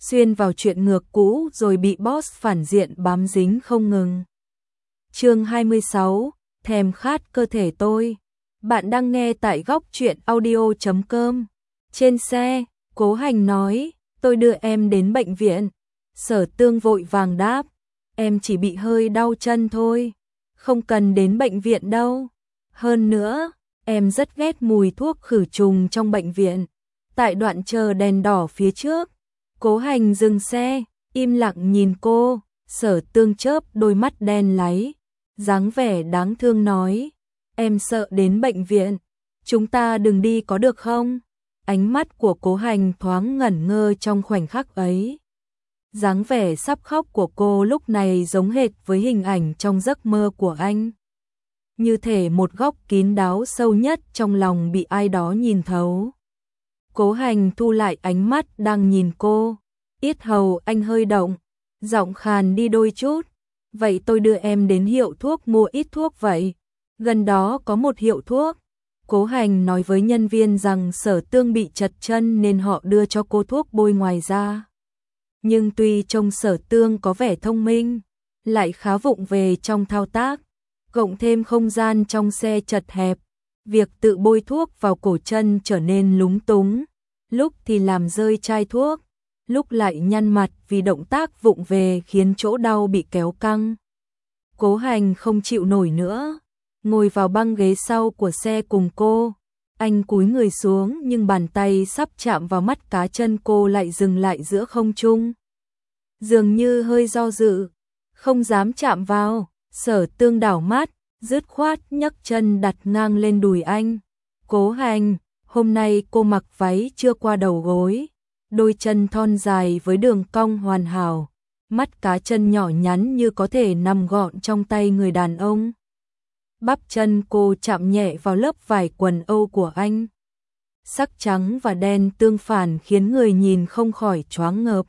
xuyên vào chuyện ngược cũ rồi bị boss phản diện bám dính không ngừng. Chương 26, thèm khát cơ thể tôi. Bạn đang nghe tại góc truyện audio.com. Trên xe, Cố Hành nói, tôi đưa em đến bệnh viện. Sở Tương vội vàng đáp, em chỉ bị hơi đau chân thôi, không cần đến bệnh viện đâu. Hơn nữa, em rất ghét mùi thuốc khử trùng trong bệnh viện. Tại đoạn chờ đèn đỏ phía trước, Cố Hành dừng xe, im lặng nhìn cô. Sở Tương chớp đôi mắt đen láy, dáng vẻ đáng thương nói, em sợ đến bệnh viện, chúng ta đừng đi có được không? Ánh mắt của Cố Hành thoáng ngẩn ngơ trong khoảnh khắc ấy. Dáng vẻ sắp khóc của cô lúc này giống hệt với hình ảnh trong giấc mơ của anh. Như thể một góc kín đáo sâu nhất trong lòng bị ai đó nhìn thấu. Cố Hành thu lại ánh mắt đang nhìn cô, yết hầu anh hơi động, giọng khàn đi đôi chút. Vậy tôi đưa em đến hiệu thuốc mua ít thuốc vậy. Gần đó có một hiệu thuốc. Cố Hành nói với nhân viên rằng Sở Tương bị trật chân nên họ đưa cho cô thuốc bôi ngoài da. Nhưng tuy trông Sở Tương có vẻ thông minh, lại khá vụng về trong thao tác, cộng thêm không gian trong xe chật hẹp, việc tự bôi thuốc vào cổ chân trở nên lúng túng, lúc thì làm rơi chai thuốc, lúc lại nhăn mặt vì động tác vụng về khiến chỗ đau bị kéo căng. Cố Hành không chịu nổi nữa, ngồi vào băng ghế sau của xe cùng cô. Anh cúi người xuống nhưng bàn tay sắp chạm vào mắt cá chân cô lại dừng lại giữa không trung. Dường như hơi do dự, không dám chạm vào. Sở Tương đảo mắt, dứt khoát nhấc chân đặt ngang lên đùi anh. Cố Hành, hôm nay cô mặc váy chưa qua đầu gối, đôi chân thon dài với đường cong hoàn hảo, mắt cá chân nhỏ nhắn như có thể nằm gọn trong tay người đàn ông. Bắp chân cô chạm nhẹ vào lớp vải quần âu của anh. Sắc trắng và đen tương phản khiến người nhìn không khỏi choáng ngợp.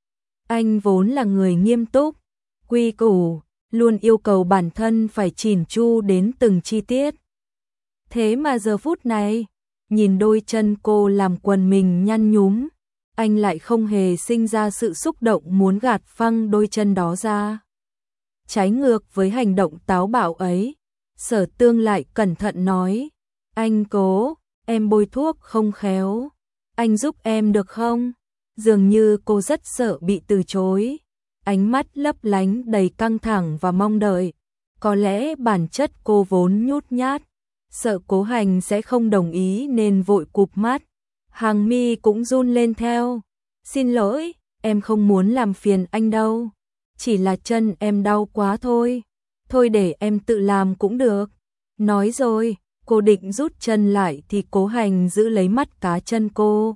Anh vốn là người nghiêm túc, quy củ, luôn yêu cầu bản thân phải chỉn chu đến từng chi tiết. Thế mà giờ phút này, nhìn đôi chân cô làm quần mình nhăn nhúm, anh lại không hề sinh ra sự xúc động muốn gạt phăng đôi chân đó ra. Trái ngược với hành động táo bạo ấy, Sở Tương lại cẩn thận nói, anh Cố, em bôi thuốc không khéo, anh giúp em được không? Dường như cô rất sợ bị từ chối, ánh mắt lấp lánh đầy căng thẳng và mong đợi. Có lẽ bản chất cô vốn nhút nhát, sợ Cố Hành sẽ không đồng ý nên vội cụp mắt. Hàng mi cũng run lên theo. Xin lỗi, em không muốn làm phiền anh đâu. Chỉ là chân em đau quá thôi. Thôi để em tự làm cũng được. Nói rồi, cô định rút chân lại thì Cố Hành giữ lấy mắt cá chân cô.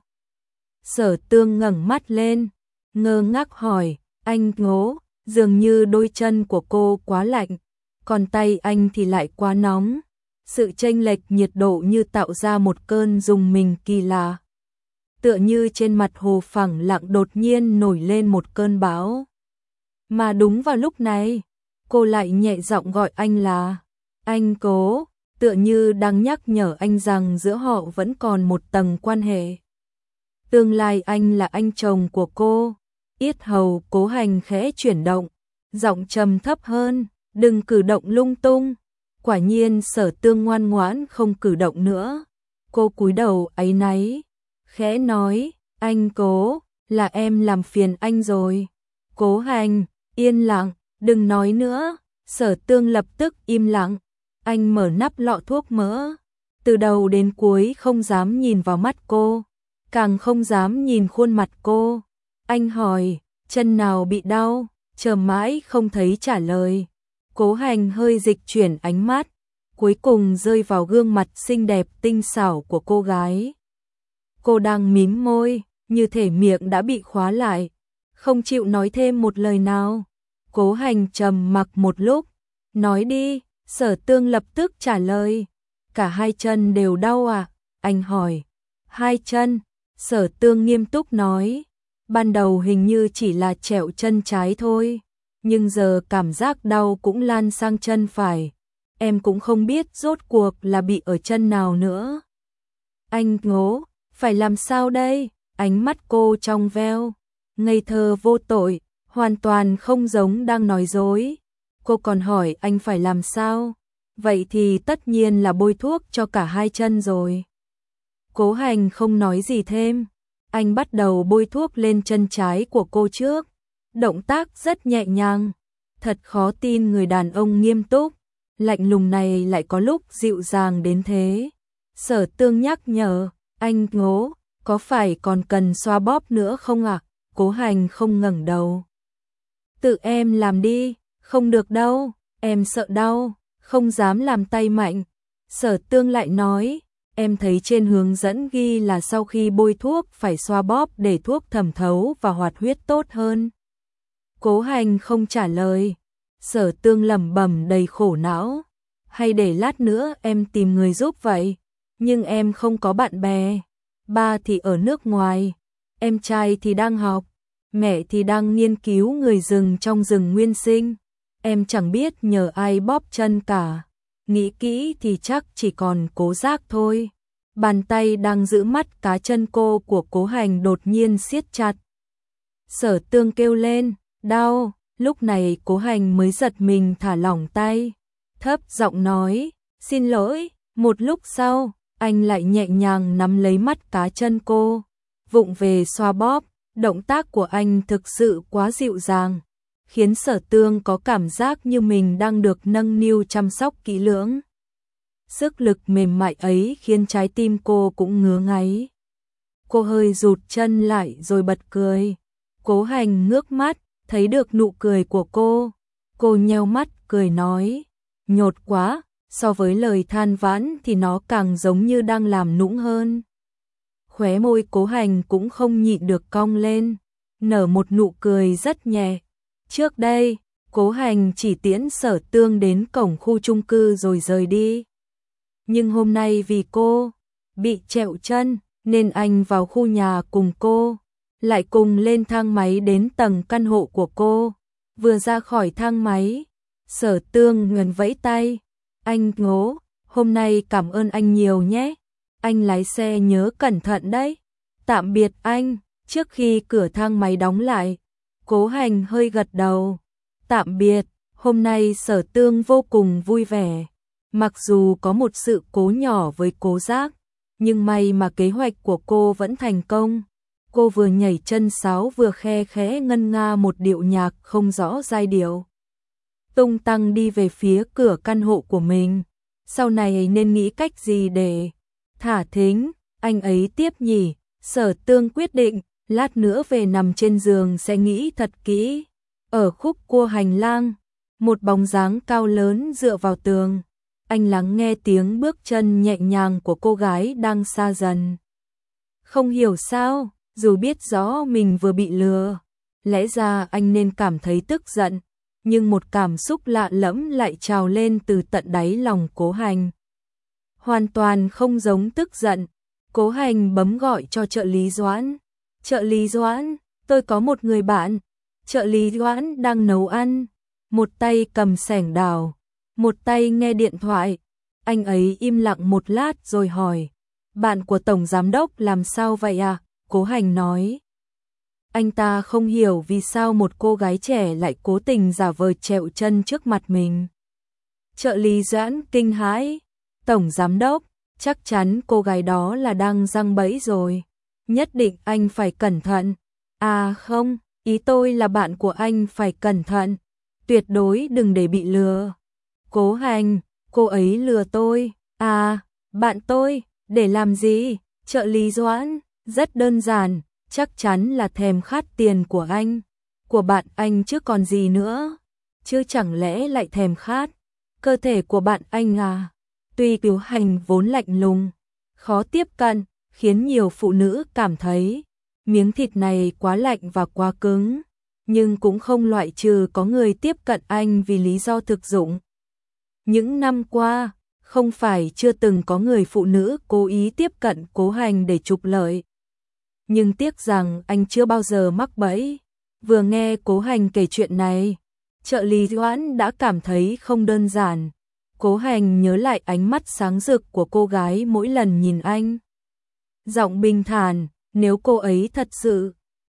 Sở Tương ngẩng mắt lên, ngơ ngác hỏi, anh Ngố, dường như đôi chân của cô quá lạnh, còn tay anh thì lại quá nóng. Sự chênh lệch nhiệt độ như tạo ra một cơn rùng mình kỳ lạ. Tựa như trên mặt hồ phẳng lặng đột nhiên nổi lên một cơn bão. Mà đúng vào lúc này, cô lại nhẹ giọng gọi anh là anh Cố, tựa như đang nhắc nhở anh rằng giữa họ vẫn còn một tầng quan hệ. Tương lai anh là anh chồng của cô. Yết hầu Cố Hành khẽ chuyển động, giọng trầm thấp hơn, đừng cử động lung tung. Quả nhiên Sở Tương ngoan ngoãn không cử động nữa. Cô cúi đầu áy náy, khẽ nói, anh Cố, là em làm phiền anh rồi. Cố Hành, yên lặng, đừng nói nữa. Sở Tương lập tức im lặng. Anh mở nắp lọ thuốc mỡ, từ đầu đến cuối không dám nhìn vào mắt cô, càng không dám nhìn khuôn mặt cô. Anh hỏi, chân nào bị đau? Chờ mãi không thấy trả lời. Cố Hành hơi dịch chuyển ánh mắt, cuối cùng rơi vào gương mặt xinh đẹp tinh xảo của cô gái. Cô đang mím môi, như thể miệng đã bị khóa lại, không chịu nói thêm một lời nào. Cố Hành trầm mặc một lúc, nói đi. Sở Tương lập tức trả lời, cả hai chân đều đau à? Anh hỏi, hai chân. Sở Tương nghiêm túc nói, ban đầu hình như chỉ là trẹo chân trái thôi, nhưng giờ cảm giác đau cũng lan sang chân phải. Em cũng không biết rốt cuộc là bị ở chân nào nữa. Anh Ngố, phải làm sao đây? Ánh mắt cô trong veo, ngây thơ vô tội, hoàn toàn không giống đang nói dối. Cô còn hỏi anh phải làm sao? Vậy thì tất nhiên là bôi thuốc cho cả hai chân rồi. Cố Hành không nói gì thêm. Anh bắt đầu bôi thuốc lên chân trái của cô trước. Động tác rất nhẹ nhàng. Thật khó tin người đàn ông nghiêm túc, lạnh lùng này lại có lúc dịu dàng đến thế. Sở Tương nhắc nhở, anh Ngố, có phải còn cần xoa bóp nữa không ạ? Cố Hành không ngẩng đầu. Tự em làm đi, không được đâu, em sợ đau, không dám làm tay mạnh. Sở Tương lại nói, em thấy trên hướng dẫn ghi là sau khi bôi thuốc phải xoa bóp để thuốc thẩm thấu và hoạt huyết tốt hơn. Cố Hành không trả lời. Sở Tương lẩm bẩm đầy khổ não, hay để lát nữa em tìm người giúp vậy, nhưng em không có bạn bè, ba thì ở nước ngoài, em trai thì đang học, mẹ thì đang nghiên cứu người rừng trong rừng nguyên sinh, em chẳng biết nhờ ai bóp chân cả, nghĩ kỹ thì chắc chỉ còn Cố Giác thôi. Bàn tay đang giữ mắt cá chân cô của Cố Hành đột nhiên siết chặt. Sở Tương kêu lên, đau. Lúc này Cố Hành mới giật mình thả lỏng tay, thấp giọng nói, xin lỗi. Một lúc sau, anh lại nhẹ nhàng nắm lấy mắt cá chân cô, vụng về xoa bóp. Động tác của anh thực sự quá dịu dàng, khiến Sở Tương có cảm giác như mình đang được nâng niu chăm sóc kỹ lưỡng. Sức lực mềm mại ấy khiến trái tim cô cũng ngứa ngáy. Cô hơi rụt chân lại rồi bật cười. Cố Hành ngước mắt, thấy được nụ cười của cô nheo mắt cười nói, nhột quá, so với lời than vãn thì nó càng giống như đang làm nũng hơn. Khóe môi Cố Hành cũng không nhịn được cong lên, nở một nụ cười rất nhẹ. Trước đây, Cố Hành chỉ tiễn Sở Tương đến cổng khu chung cư rồi rời đi. Nhưng hôm nay vì cô bị trẹo chân nên anh vào khu nhà cùng cô, lại cùng lên thang máy đến tầng căn hộ của cô. Vừa ra khỏi thang máy, Sở Tương ngần vẫy tay, anh Ngố, hôm nay cảm ơn anh nhiều nhé, anh lái xe nhớ cẩn thận đấy. Tạm biệt anh. Trước khi cửa thang máy đóng lại, Cố Hành hơi gật đầu. Tạm biệt. Hôm nay Sở Tương vô cùng vui vẻ. Mặc dù có một sự cố nhỏ với Cố Giác, nhưng may mà kế hoạch của cô vẫn thành công. Cô vừa nhảy chân sáo vừa khe khẽ ngân nga một điệu nhạc không rõ giai điệu, tung tăng đi về phía cửa căn hộ của mình. Sau này nên nghĩ cách gì để thả thính anh ấy tiếp nhỉ? Sở Tương quyết định, lát nữa về nằm trên giường sẽ nghĩ thật kỹ. Ở khúc cua hành lang, một bóng dáng cao lớn dựa vào tường. Anh lắng nghe tiếng bước chân nhẹ nhàng của cô gái đang xa dần. Không hiểu sao, dù biết rõ mình vừa bị lừa, lẽ ra anh nên cảm thấy tức giận, nhưng một cảm xúc lạ lẫm lại trào lên từ tận đáy lòng Cố Hành. Hoàn toàn không giống tức giận. Cố Hành bấm gọi cho trợ lý Doãn. Trợ lý Doãn, tôi có một người bạn. Trợ lý Doãn đang nấu ăn, một tay cầm xẻng đào, một tay nghe điện thoại. Anh ấy im lặng một lát rồi hỏi, bạn của Tổng Giám Đốc làm sao vậy à? Cố Hành nói, anh ta không hiểu vì sao một cô gái trẻ lại cố tình giả vờ trẹo chân trước mặt mình. Trợ lý Doãn kinh hãi, Tổng Giám Đốc, chắc chắn cô gái đó là đang giăng bẫy rồi. Nhất định anh phải cẩn thận. À không, ý tôi là bạn của anh phải cẩn thận. Tuyệt đối đừng để bị lừa. Cố Hành, cô ấy lừa tôi. À, bạn tôi, để làm gì? Trợ lý Doãn, rất đơn giản, chắc chắn là thèm khát tiền của anh. Của bạn anh chứ còn gì nữa. Chứ chẳng lẽ lại thèm khát cơ thể của bạn anh à? Tuy Cố Hành vốn lạnh lùng, khó tiếp cận, khiến nhiều phụ nữ cảm thấy miếng thịt này quá lạnh và quá cứng, nhưng cũng không loại trừ có người tiếp cận anh vì lý do thực dụng. Những năm qua, không phải chưa từng có người phụ nữ cố ý tiếp cận Cố Hành để trục lợi. Nhưng tiếc rằng anh chưa bao giờ mắc bẫy. Vừa nghe Cố Hành kể chuyện này, trợ lý Doãn đã cảm thấy không đơn giản. Cố Hành nhớ lại ánh mắt sáng rực của cô gái mỗi lần nhìn anh. Giọng bình thản, nếu cô ấy thật sự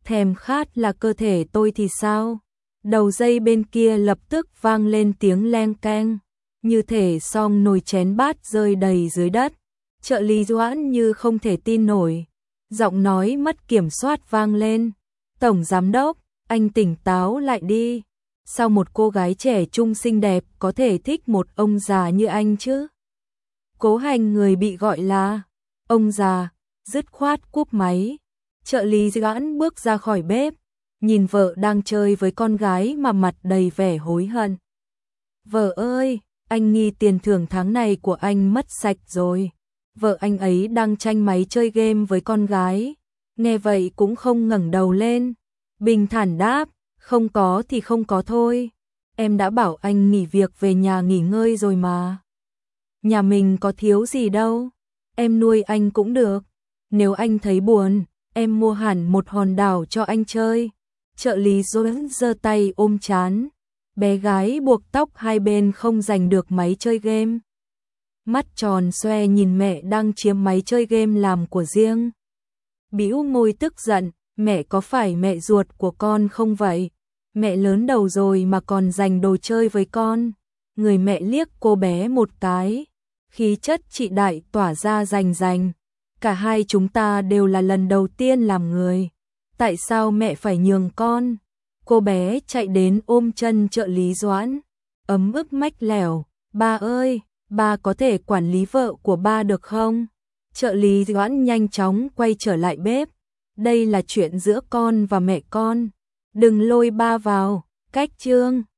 thèm khát là cơ thể tôi thì sao? Đầu dây bên kia lập tức vang lên tiếng leng keng, như thể xong nồi chén bát rơi đầy dưới đất. Trợ lý Doãn như không thể tin nổi, giọng nói mất kiểm soát vang lên. Tổng giám đốc, anh tỉnh táo lại đi. Sao một cô gái trẻ trung xinh đẹp có thể thích một ông già như anh chứ? Cố Hành, người bị gọi là ông già, dứt khoát cúp máy. Trợ lý Doãn bước ra khỏi bếp, nhìn vợ đang chơi với con gái mà mặt đầy vẻ hối hận. Vợ ơi, anh nghi tiền thưởng tháng này của anh mất sạch rồi. Vợ anh ấy đang tranh máy chơi game với con gái. Nghe vậy cũng không ngẩng đầu lên, bình thản đáp, không có thì không có thôi. Em đã bảo anh nghỉ việc về nhà nghỉ ngơi rồi mà. Nhà mình có thiếu gì đâu, em nuôi anh cũng được. Nếu anh thấy buồn, em mua hẳn một hòn đảo cho anh chơi. Trợ lý Doãn giơ tay ôm trán. Bé gái buộc tóc hai bên không giành được máy chơi game. Mắt tròn xoe nhìn mẹ đang chiếm máy chơi game làm của riêng. Bĩu môi tức giận, mẹ có phải mẹ ruột của con không vậy? Mẹ lớn đầu rồi mà còn giành đồ chơi với con. Người mẹ liếc cô bé một cái, khí chất chị đại tỏa ra rành rành. Cả hai chúng ta đều là lần đầu tiên làm người. Tại sao mẹ phải nhường con? Cô bé chạy đến ôm chân trợ lý Doãn, ấm ức mách lẻo. Ba ơi, ba có thể quản lý vợ của ba được không? Trợ lý Doãn nhanh chóng quay trở lại bếp. Đây là chuyện giữa con và mẹ con. Đừng lôi ba vào. Cách chương